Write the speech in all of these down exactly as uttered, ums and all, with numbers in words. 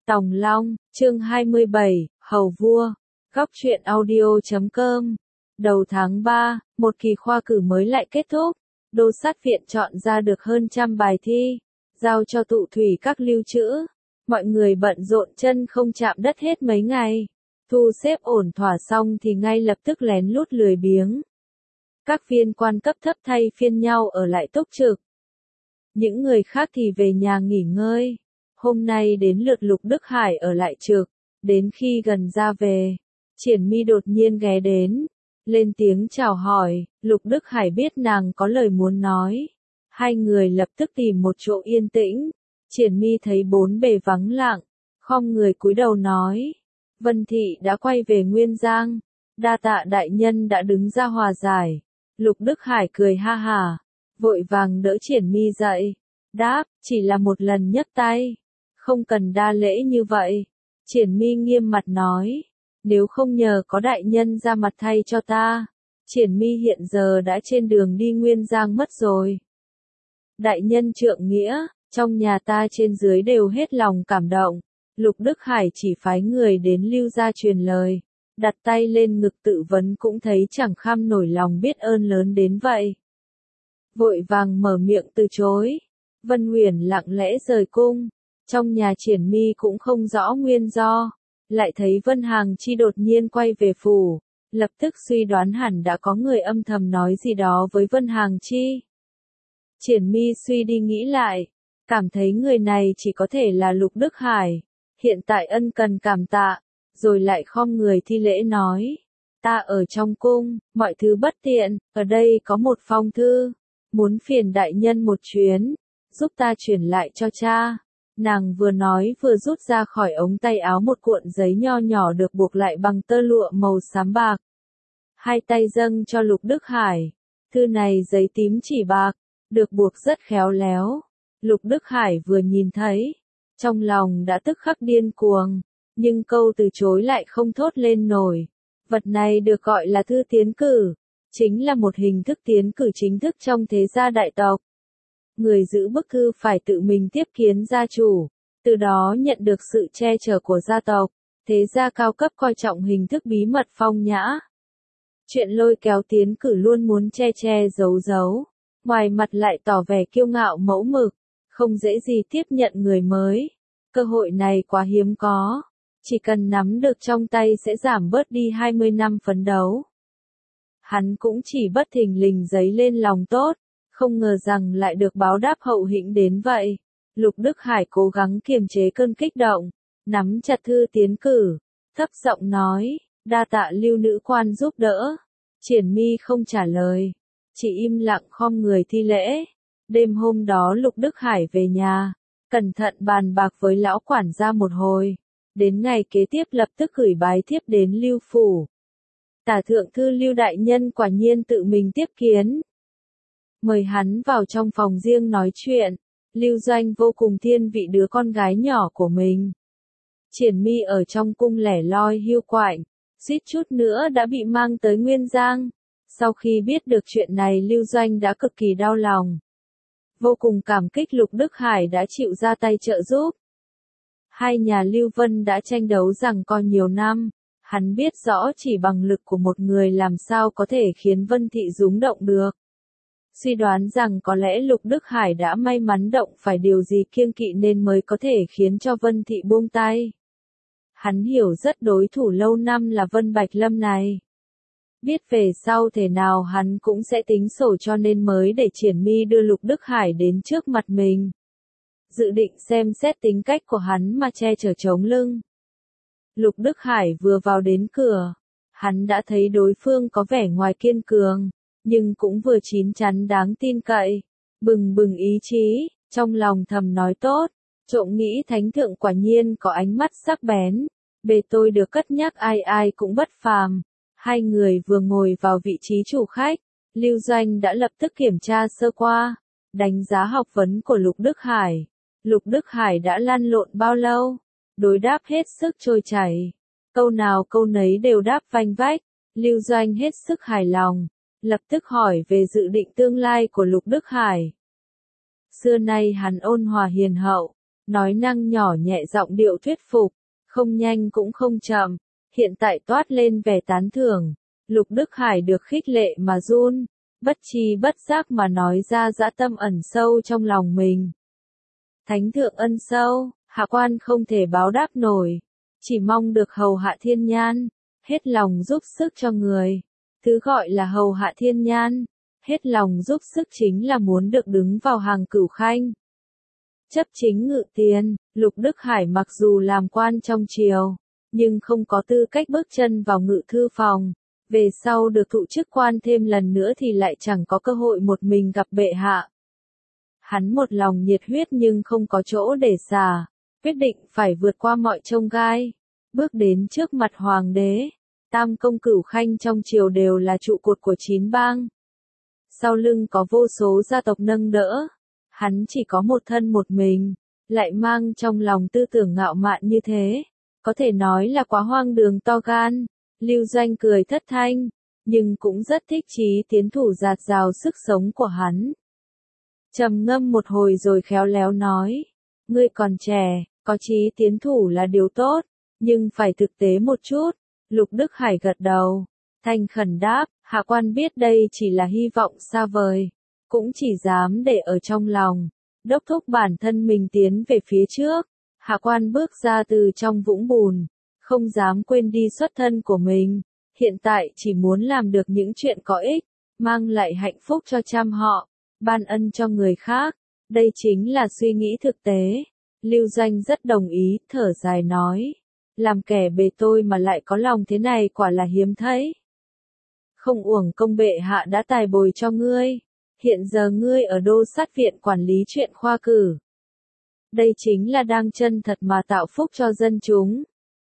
Tòng Long, chương hai mươi bảy, Hầu Vua, Góc truyện audio chấm com. Đầu tháng ba, một kỳ khoa cử mới lại kết thúc. Đô sát viện chọn ra được hơn trăm bài thi, giao cho tụ thủy các lưu trữ. Mọi người bận rộn chân không chạm đất hết mấy ngày. Thu xếp ổn thỏa xong thì ngay lập tức lén lút lười biếng. Các viên quan cấp thấp thay phiên nhau ở lại túc trực. Những người khác thì về nhà nghỉ ngơi. Hôm nay đến lượt Lục Đức Hải ở lại trực. Đến khi gần ra về, Triển My đột nhiên ghé đến, lên tiếng chào hỏi. Lục Đức Hải biết nàng có lời muốn nói. Hai người lập tức tìm một chỗ yên tĩnh. Triển My thấy bốn bề vắng lặng, khom người cúi đầu nói: Vân Thị đã quay về Nguyên Giang, đa tạ đại nhân đã đứng ra hòa giải. Lục Đức Hải cười ha hả, vội vàng đỡ Triển My dậy, đáp: chỉ là một lần nhấc tay, không cần đa lễ như vậy. Triển My nghiêm mặt nói: nếu không nhờ có đại nhân ra mặt thay cho ta, Triển My hiện giờ đã trên đường đi Nguyên Giang mất rồi. Đại nhân trượng nghĩa, trong nhà ta trên dưới đều hết lòng cảm động. Lục Đức Hải chỉ phái người đến Lưu gia truyền lời, đặt tay lên ngực tự vấn cũng thấy chẳng kham nổi lòng biết ơn lớn đến vậy. Vội vàng mở miệng từ chối. Vân Huyền lặng lẽ rời cung. Trong nhà Triển My cũng không rõ nguyên do, lại thấy Vân Hàng Chi đột nhiên quay về phủ, lập tức suy đoán hẳn đã có người âm thầm nói gì đó với Vân Hàng Chi. Triển My suy đi nghĩ lại, cảm thấy người này chỉ có thể là Lục Đức Hải, hiện tại ân cần cảm tạ, rồi lại khom người thi lễ nói: ta ở trong cung, mọi thứ bất tiện, ở đây có một phong thư, muốn phiền đại nhân một chuyến, giúp ta chuyển lại cho cha. Nàng vừa nói vừa rút ra khỏi ống tay áo một cuộn giấy nho nhỏ được buộc lại bằng tơ lụa màu xám bạc. Hai tay dâng cho Lục Đức Hải. Thư này giấy tím chỉ bạc, được buộc rất khéo léo. Lục Đức Hải vừa nhìn thấy, trong lòng đã tức khắc điên cuồng, nhưng câu từ chối lại không thốt lên nổi. Vật này được gọi là thư tiến cử, chính là một hình thức tiến cử chính thức trong thế gia đại tộc. Người giữ bức thư phải tự mình tiếp kiến gia chủ, từ đó nhận được sự che chở của gia tộc. Thế gia cao cấp coi trọng hình thức bí mật phong nhã. Chuyện lôi kéo tiến cử luôn muốn che che giấu giấu, ngoài mặt lại tỏ vẻ kiêu ngạo mẫu mực, không dễ gì tiếp nhận người mới. Cơ hội này quá hiếm có, chỉ cần nắm được trong tay sẽ giảm bớt đi hai mươi năm phấn đấu. Hắn cũng chỉ bất thình lình dấy lên lòng tốt, không ngờ rằng lại được báo đáp hậu hĩnh đến vậy. Lục Đức Hải cố gắng kiềm chế cơn kích động, nắm chặt thư tiến cử, thấp giọng nói: đa tạ Lưu nữ quan giúp đỡ. Triển My không trả lời, chỉ im lặng khom người thi lễ. Đêm hôm đó Lục Đức Hải về nhà, cẩn thận bàn bạc với lão quản gia một hồi. Đến ngày kế tiếp lập tức gửi bái thiếp đến Lưu phủ. Tả thượng thư Lưu đại nhân quả nhiên tự mình tiếp kiến. Mời hắn vào trong phòng riêng nói chuyện. Lưu Doanh vô cùng thiên vị đứa con gái nhỏ của mình. Triển My ở trong cung lẻ loi hiu quạnh, suýt chút nữa đã bị mang tới Nguyên Giang. Sau khi biết được chuyện này Lưu Doanh đã cực kỳ đau lòng. Vô cùng cảm kích Lục Đức Hải đã chịu ra tay trợ giúp. Hai nhà Lưu Vân đã tranh đấu giằng co nhiều năm. Hắn biết rõ chỉ bằng lực của một người làm sao có thể khiến Vân Thị rúng động được. Suy đoán rằng có lẽ Lục Đức Hải đã may mắn động phải điều gì kiêng kỵ nên mới có thể khiến cho Vân Thị buông tay. Hắn hiểu rất đối thủ lâu năm là Vân Bạch Lâm này. Biết về sau thể nào hắn cũng sẽ tính sổ cho nên mới để Triển My đưa Lục Đức Hải đến trước mặt mình. Dự định xem xét tính cách của hắn mà che chở chống lưng. Lục Đức Hải vừa vào đến cửa, hắn đã thấy đối phương có vẻ ngoài kiên cường, nhưng cũng vừa chín chắn đáng tin cậy, bừng bừng ý chí, trong lòng thầm nói tốt, trộm nghĩ thánh thượng quả nhiên có ánh mắt sắc bén, bề tôi được cất nhắc ai ai cũng bất phàm. Hai người vừa ngồi vào vị trí chủ khách, Lưu Doanh đã lập tức kiểm tra sơ qua, đánh giá học vấn của Lục Đức Hải. Lục Đức Hải đã lăn lộn bao lâu? Đối đáp hết sức trôi chảy, câu nào câu nấy đều đáp vanh vách. Lưu Doanh hết sức hài lòng, lập tức hỏi về dự định tương lai của Lục Đức Hải. Xưa nay hắn ôn hòa hiền hậu, nói năng nhỏ nhẹ giọng điệu thuyết phục, không nhanh cũng không chậm, hiện tại toát lên vẻ tán thưởng. Lục Đức Hải được khích lệ mà run, bất tri bất giác mà nói ra dã tâm ẩn sâu trong lòng mình. Thánh thượng ân sâu, hạ quan không thể báo đáp nổi, chỉ mong được hầu hạ thiên nhan, hết lòng giúp sức cho người. Thứ gọi là hầu hạ thiên nhan, hết lòng giúp sức chính là muốn được đứng vào hàng cửu khanh. Chấp chính ngự tiền, Lục Đức Hải mặc dù làm quan trong triều, nhưng không có tư cách bước chân vào ngự thư phòng. Về sau được thụ chức quan thêm lần nữa thì lại chẳng có cơ hội một mình gặp bệ hạ. Hắn một lòng nhiệt huyết nhưng không có chỗ để xả, quyết định phải vượt qua mọi chông gai, bước đến trước mặt hoàng đế. Tam công cửu khanh trong triều đều là trụ cột của chín bang. Sau lưng có vô số gia tộc nâng đỡ, hắn chỉ có một thân một mình, lại mang trong lòng tư tưởng ngạo mạn như thế, có thể nói là quá hoang đường to gan. Lưu Doanh cười thất thanh, nhưng cũng rất thích Chí Tiến Thủ dạt dào sức sống của hắn. Trầm ngâm một hồi rồi khéo léo nói, ngươi còn trẻ, có Chí Tiến Thủ là điều tốt, nhưng phải thực tế một chút. Lục Đức Hải gật đầu, thành khẩn đáp, hạ quan biết đây chỉ là hy vọng xa vời, cũng chỉ dám để ở trong lòng, đốc thúc bản thân mình tiến về phía trước. Hạ quan bước ra từ trong vũng bùn, không dám quên đi xuất thân của mình, hiện tại chỉ muốn làm được những chuyện có ích, mang lại hạnh phúc cho trăm họ, ban ân cho người khác, đây chính là suy nghĩ thực tế. Lưu Doanh rất đồng ý, thở dài nói, làm kẻ bề tôi mà lại có lòng thế này quả là hiếm thấy. Không uổng công bệ hạ đã tài bồi cho ngươi, hiện giờ ngươi ở đô sát viện quản lý chuyện khoa cử. Đây chính là đang chân thật mà tạo phúc cho dân chúng.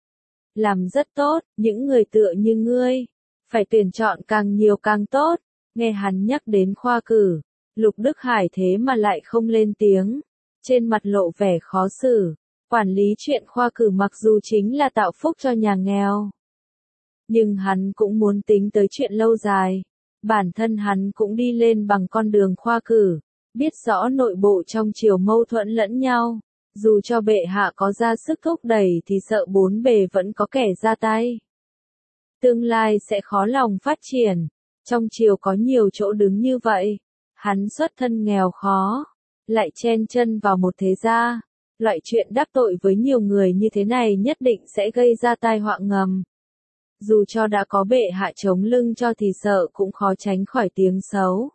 Làm rất tốt, những người tựa như ngươi, phải tuyển chọn càng nhiều càng tốt. Nghe hắn nhắc đến khoa cử, Lục Đức Hải thế mà lại không lên tiếng, trên mặt lộ vẻ khó xử. Quản lý chuyện khoa cử mặc dù chính là tạo phúc cho nhà nghèo, nhưng hắn cũng muốn tính tới chuyện lâu dài. Bản thân hắn cũng đi lên bằng con đường khoa cử, biết rõ nội bộ trong triều mâu thuẫn lẫn nhau. Dù cho bệ hạ có ra sức thúc đẩy thì sợ bốn bề vẫn có kẻ ra tay. Tương lai sẽ khó lòng phát triển. Trong triều có nhiều chỗ đứng như vậy. Hắn xuất thân nghèo khó, lại chen chân vào một thế gia. Loại chuyện đắc tội với nhiều người như thế này nhất định sẽ gây ra tai họa ngầm. Dù cho đã có bệ hạ chống lưng cho thì sợ cũng khó tránh khỏi tiếng xấu.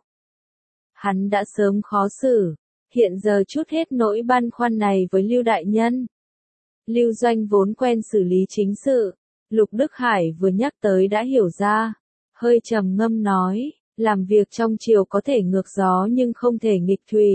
Hắn đã sớm khó xử. Hiện giờ chút hết nỗi băn khoăn này với Lưu Đại Nhân. Lưu Doanh vốn quen xử lý chính sự, Lục Đức Hải vừa nhắc tới đã hiểu ra, hơi trầm ngâm nói, làm việc trong triều có thể ngược gió nhưng không thể nghịch thủy.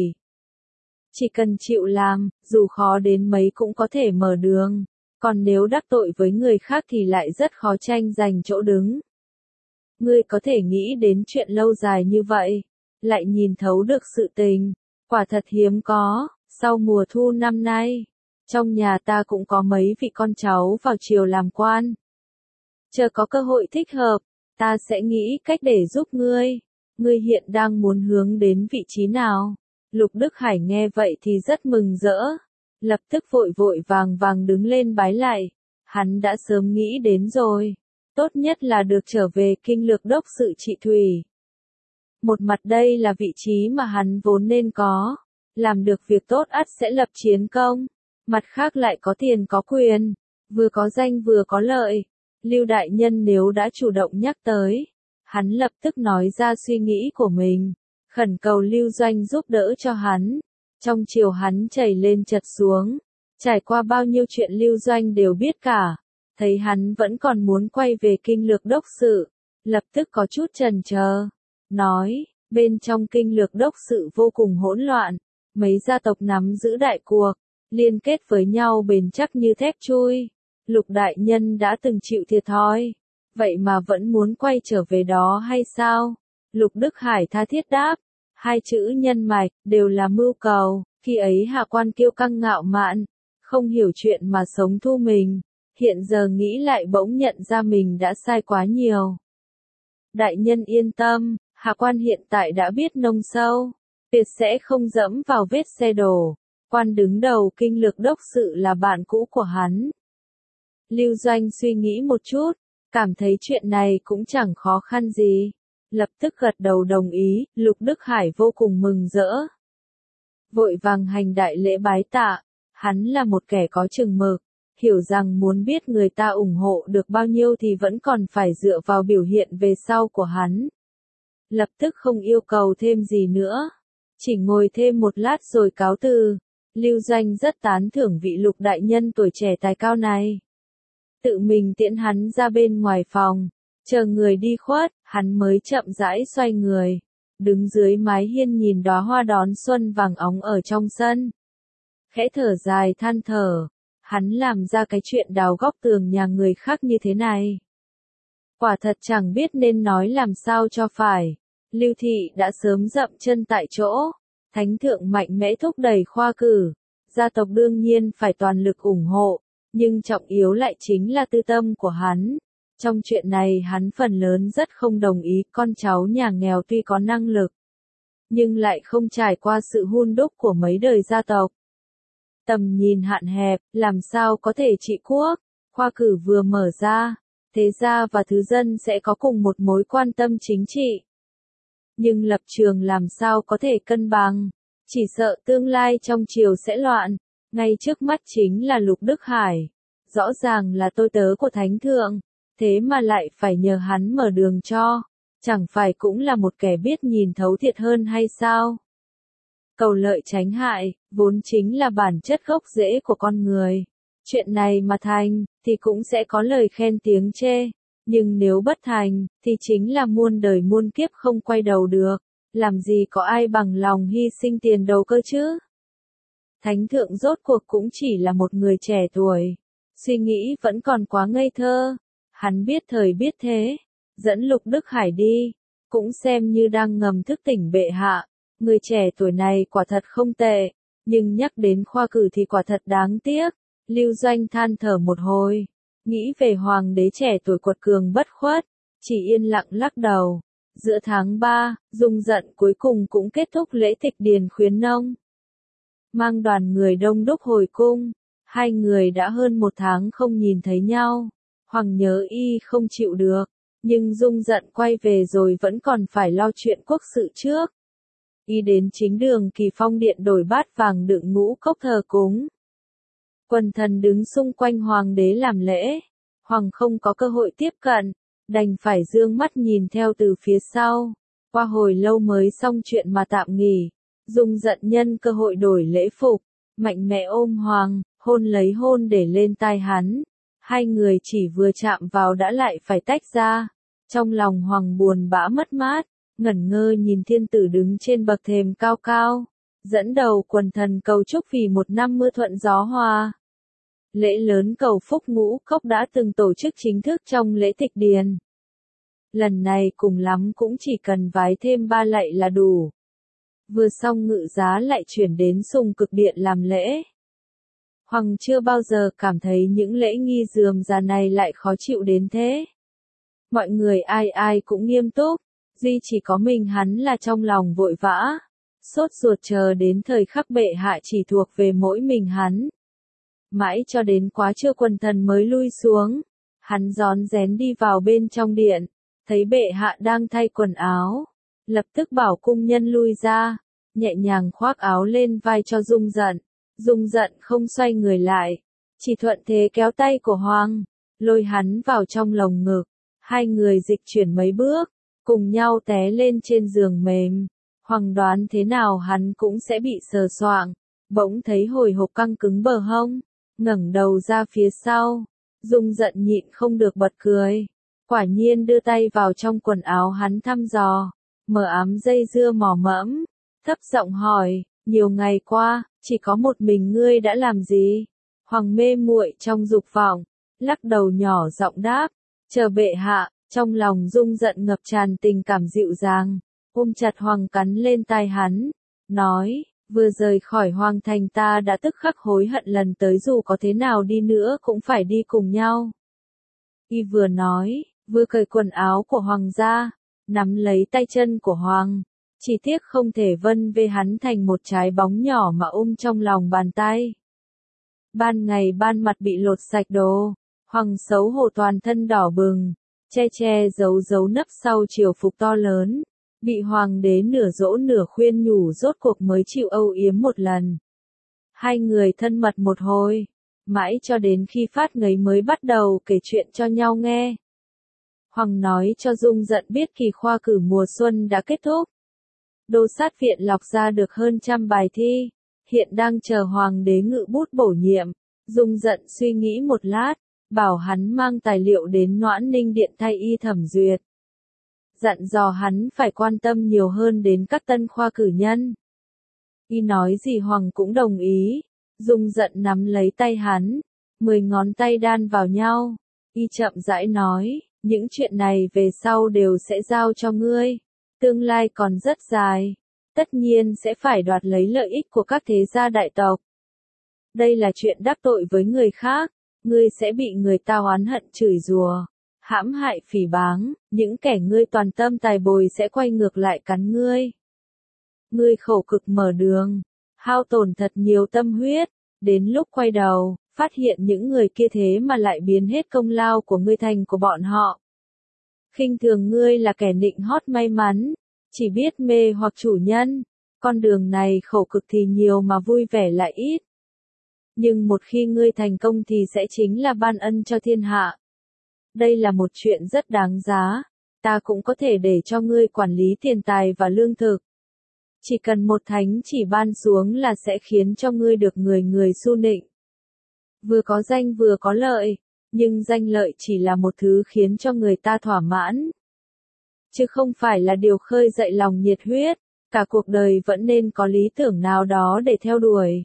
Chỉ cần chịu làm, dù khó đến mấy cũng có thể mở đường, còn nếu đắc tội với người khác thì lại rất khó tranh giành chỗ đứng. Ngươi có thể nghĩ đến chuyện lâu dài như vậy, lại nhìn thấu được sự tình. Quả thật hiếm có. Sau mùa thu năm nay, trong nhà ta cũng có mấy vị con cháu vào triều làm quan. Chờ có cơ hội thích hợp, ta sẽ nghĩ cách để giúp ngươi. Ngươi hiện đang muốn hướng đến vị trí nào? Lục Đức Hải nghe vậy thì rất mừng rỡ, lập tức vội vội vàng vàng đứng lên bái lại. Hắn đã sớm nghĩ đến rồi, tốt nhất là được trở về kinh lược đốc sự trị thủy. Một mặt đây là vị trí mà hắn vốn nên có, làm được việc tốt ắt sẽ lập chiến công, mặt khác lại có tiền có quyền, vừa có danh vừa có lợi. Lưu Đại Nhân nếu đã chủ động nhắc tới, hắn lập tức nói ra suy nghĩ của mình, khẩn cầu Lưu Doanh giúp đỡ cho hắn. Trong triều hắn chảy lên chật xuống, trải qua bao nhiêu chuyện Lưu Doanh đều biết cả, thấy hắn vẫn còn muốn quay về kinh lược đốc sự, lập tức có chút chần chờ. Nói, bên trong kinh lược đốc sự vô cùng hỗn loạn, mấy gia tộc nắm giữ đại cuộc, liên kết với nhau bền chắc như thép chui. Lục Đại Nhân đã từng chịu thiệt thòi, vậy mà vẫn muốn quay trở về đó hay sao? Lục Đức Hải tha thiết đáp, hai chữ nhân mạch đều là mưu cầu, khi ấy hạ quan kiêu căng ngạo mạn, không hiểu chuyện mà sống thu mình, hiện giờ nghĩ lại bỗng nhận ra mình đã sai quá nhiều. Đại nhân yên tâm, hạ quan hiện tại đã biết nông sâu, tuyệt sẽ không dẫm vào vết xe đổ, Quan đứng đầu kinh lược đốc sự là bạn cũ của hắn. Lưu Doanh suy nghĩ một chút, cảm thấy chuyện này cũng chẳng khó khăn gì. Lập tức gật đầu đồng ý, Lục Đức Hải vô cùng mừng rỡ. Vội vàng hành đại lễ bái tạ, hắn là một kẻ có chừng mực, hiểu rằng muốn biết người ta ủng hộ được bao nhiêu thì vẫn còn phải dựa vào biểu hiện về sau của hắn. Lập tức không yêu cầu thêm gì nữa, chỉ ngồi thêm một lát rồi cáo từ. Lưu Doanh rất tán thưởng vị Lục đại nhân tuổi trẻ tài cao này. Tự mình tiễn hắn ra bên ngoài phòng, chờ người đi khuất, hắn mới chậm rãi xoay người, đứng dưới mái hiên nhìn đóa hoa đón xuân vàng óng ở trong sân. Khẽ thở dài than thở, hắn làm ra cái chuyện đào góc tường nhà người khác như thế này. Quả thật chẳng biết nên nói làm sao cho phải. Lưu Thị đã sớm dậm chân tại chỗ, Thánh thượng mạnh mẽ thúc đẩy khoa cử, gia tộc đương nhiên phải toàn lực ủng hộ, nhưng trọng yếu lại chính là tư tâm của hắn. Trong chuyện này hắn phần lớn rất không đồng ý, con cháu nhà nghèo tuy có năng lực, nhưng lại không trải qua sự hun đúc của mấy đời gia tộc. Tầm nhìn hạn hẹp, làm sao có thể trị quốc, khoa cử vừa mở ra, thế gia và thứ dân sẽ có cùng một mối quan tâm chính trị. Nhưng lập trường làm sao có thể cân bằng, chỉ sợ tương lai trong triều sẽ loạn, ngay trước mắt chính là Lục Đức Hải. Rõ ràng là tôi tớ của Thánh thượng, thế mà lại phải nhờ hắn mở đường cho, chẳng phải cũng là một kẻ biết nhìn thấu thiệt hơn hay sao? Cầu lợi tránh hại, vốn chính là bản chất gốc rễ của con người. Chuyện này mà thành, thì cũng sẽ có lời khen tiếng chê. Nhưng nếu bất thành, thì chính là muôn đời muôn kiếp không quay đầu được. Làm gì có ai bằng lòng hy sinh tiền đồ cơ chứ? Thánh thượng rốt cuộc cũng chỉ là một người trẻ tuổi. Suy nghĩ vẫn còn quá ngây thơ. Hắn biết thời biết thế. Dẫn Lục Đức Hải đi. Cũng xem như đang ngầm thức tỉnh bệ hạ. Người trẻ tuổi này quả thật không tệ. Nhưng nhắc đến khoa cử thì quả thật đáng tiếc. Lưu Doanh than thở một hồi. Nghĩ về hoàng đế trẻ tuổi quật cường bất khuất. Chỉ yên lặng lắc đầu. Giữa tháng ba, Dung Dận cuối cùng cũng kết thúc lễ tịch điền khuyến nông. Mang đoàn người đông đúc hồi cung. Hai người đã hơn một tháng không nhìn thấy nhau. Hoàng nhớ y không chịu được. Nhưng Dung Dận quay về rồi vẫn còn phải lo chuyện quốc sự trước. Y đến chính đường Kỳ Phong điện đổi bát vàng đựng ngũ cốc thờ cúng. Quần thần đứng xung quanh hoàng đế làm lễ. Hoàng không có cơ hội tiếp cận, đành phải dương mắt nhìn theo từ phía sau. Qua hồi lâu mới xong chuyện mà tạm nghỉ. Dung Dận nhân cơ hội đổi lễ phục, mạnh mẽ ôm hoàng, hôn lấy hôn để lên tai hắn. Hai người chỉ vừa chạm vào đã lại phải tách ra. Trong lòng hoàng buồn bã mất mát, ngẩn ngơ nhìn thiên tử đứng trên bậc thềm cao cao. Dẫn đầu quần thần cầu chúc vì một năm mưa thuận gió hòa. Lễ lớn cầu phúc ngũ cốc đã từng tổ chức chính thức trong lễ tịch điền. Lần này cùng lắm cũng chỉ cần vái thêm ba lạy là đủ. Vừa xong ngự giá lại chuyển đến Sùng Cực Điện làm lễ. Hoàng chưa bao giờ cảm thấy những lễ nghi rườm rà này lại khó chịu đến thế. Mọi người ai ai cũng nghiêm túc, duy chỉ có mình hắn là trong lòng vội vã. Sốt ruột chờ đến thời khắc bệ hạ chỉ thuộc về mỗi mình hắn. Mãi cho đến quá trưa quần thần mới lui xuống. Hắn rón rén đi vào bên trong điện, thấy bệ hạ đang thay quần áo. Lập tức bảo cung nhân lui ra, nhẹ nhàng khoác áo lên vai cho Dung Dận. Dung Dận không xoay người lại, chỉ thuận thế kéo tay của hoàng, lôi hắn vào trong lồng ngực. Hai người dịch chuyển mấy bước, cùng nhau té lên trên giường mềm. Hoàng đoán thế nào hắn cũng sẽ bị sờ soạng, bỗng thấy hồi hộp căng cứng bờ hông, ngẩng đầu ra phía sau. Dung Dận nhịn không được bật cười, quả nhiên đưa tay vào trong quần áo hắn thăm dò, mở ám dây dưa mò mẫm, thấp giọng hỏi, nhiều ngày qua, chỉ có một mình ngươi đã làm gì? Hoàng mê muội trong dục vọng, lắc đầu nhỏ giọng đáp, chờ bệ hạ. Trong lòng Dung Dận ngập tràn tình cảm dịu dàng, ôm chặt Hoàng cắn lên tai hắn, nói, vừa rời khỏi Hoàng thành ta đã tức khắc hối hận lần tới dù có thế nào đi nữa cũng phải đi cùng nhau. Y vừa nói, vừa cởi quần áo của Hoàng ra, nắm lấy tay chân của Hoàng, Chỉ tiếc không thể vân vê hắn thành một trái bóng nhỏ mà ôm trong lòng bàn tay. Ban ngày ban mặt bị lột sạch đồ, Hoàng xấu hổ toàn thân đỏ bừng, che che giấu giấu nấp sau triều phục to lớn, bị hoàng đế nửa dỗ nửa khuyên nhủ rốt cuộc mới chịu âu yếm một lần. Hai người thân mật một hồi, mãi cho đến khi phát ngấy mới bắt đầu kể chuyện cho nhau nghe. Hoàng nói cho Dung Dận biết kỳ khoa cử mùa xuân đã kết thúc. Đô sát viện lọc ra được hơn trăm bài thi, hiện đang chờ hoàng đế ngự bút bổ nhiệm. Dung Dận suy nghĩ một lát, bảo hắn mang tài liệu đến Noãn Ninh Điện thay y thẩm duyệt. Dặn dò hắn phải quan tâm nhiều hơn đến các tân khoa cử nhân. Y nói gì Hoàng cũng đồng ý. Dung Dận nắm lấy tay hắn, mười ngón tay đan vào nhau. Y chậm rãi nói, những chuyện này về sau đều sẽ giao cho ngươi. Tương lai còn rất dài, tất nhiên sẽ phải đoạt lấy lợi ích của các thế gia đại tộc. Đây là chuyện đắc tội với người khác, ngươi sẽ bị người ta oán hận chửi rủa, hãm hại phỉ báng, những kẻ ngươi toàn tâm tài bồi sẽ quay ngược lại cắn ngươi. Ngươi khổ cực mở đường, hao tổn thật nhiều tâm huyết, đến lúc quay đầu, phát hiện những người kia thế mà lại biến hết công lao của ngươi thành của bọn họ. Khinh thường ngươi là kẻ nịnh hót may mắn, chỉ biết mê hoặc chủ nhân, con đường này khổ cực thì nhiều mà vui vẻ lại ít. Nhưng một khi ngươi thành công thì sẽ chính là ban ân cho thiên hạ. Đây là một chuyện rất đáng giá, ta cũng có thể để cho ngươi quản lý tiền tài và lương thực. Chỉ cần một thánh chỉ ban xuống là sẽ khiến cho ngươi được người người su nịnh. Vừa có danh vừa có lợi, nhưng danh lợi chỉ là một thứ khiến cho người ta thỏa mãn, chứ không phải là điều khơi dậy lòng nhiệt huyết. Cả cuộc đời vẫn nên có lý tưởng nào đó để theo đuổi,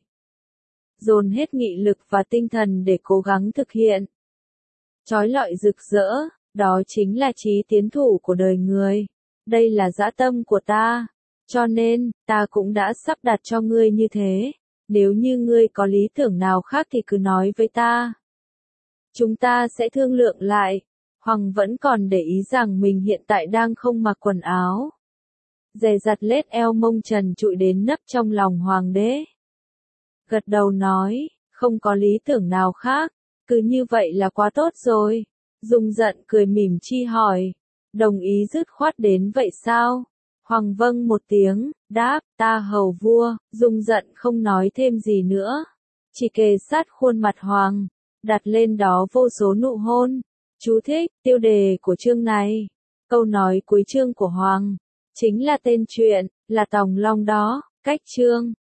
dồn hết nghị lực và tinh thần để cố gắng thực hiện. Chói lọi rực rỡ, đó chính là chí tiến thủ của đời người. Đây là dã tâm của ta, cho nên, ta cũng đã sắp đặt cho ngươi như thế. Nếu như ngươi có lý tưởng nào khác thì cứ nói với ta. Chúng ta sẽ thương lượng lại. Hoàng vẫn còn để ý rằng mình hiện tại đang không mặc quần áo. Dè dặt lết eo mông trần trụi đến nấp trong lòng hoàng đế. Gật đầu nói, không có lý tưởng nào khác, cứ như vậy là quá tốt rồi. Dung Dận cười mỉm chi hỏi, đồng ý dứt khoát đến vậy sao? Hoàng vâng một tiếng, đáp, ta hầu vua. Dung Dận không nói thêm gì nữa, chỉ kề sát khuôn mặt Hoàng, đặt lên đó vô số nụ hôn. Chú thích, tiêu đề của chương này. Câu nói cuối chương của Hoàng chính là tên truyện, là Tòng Long đó. Cách chương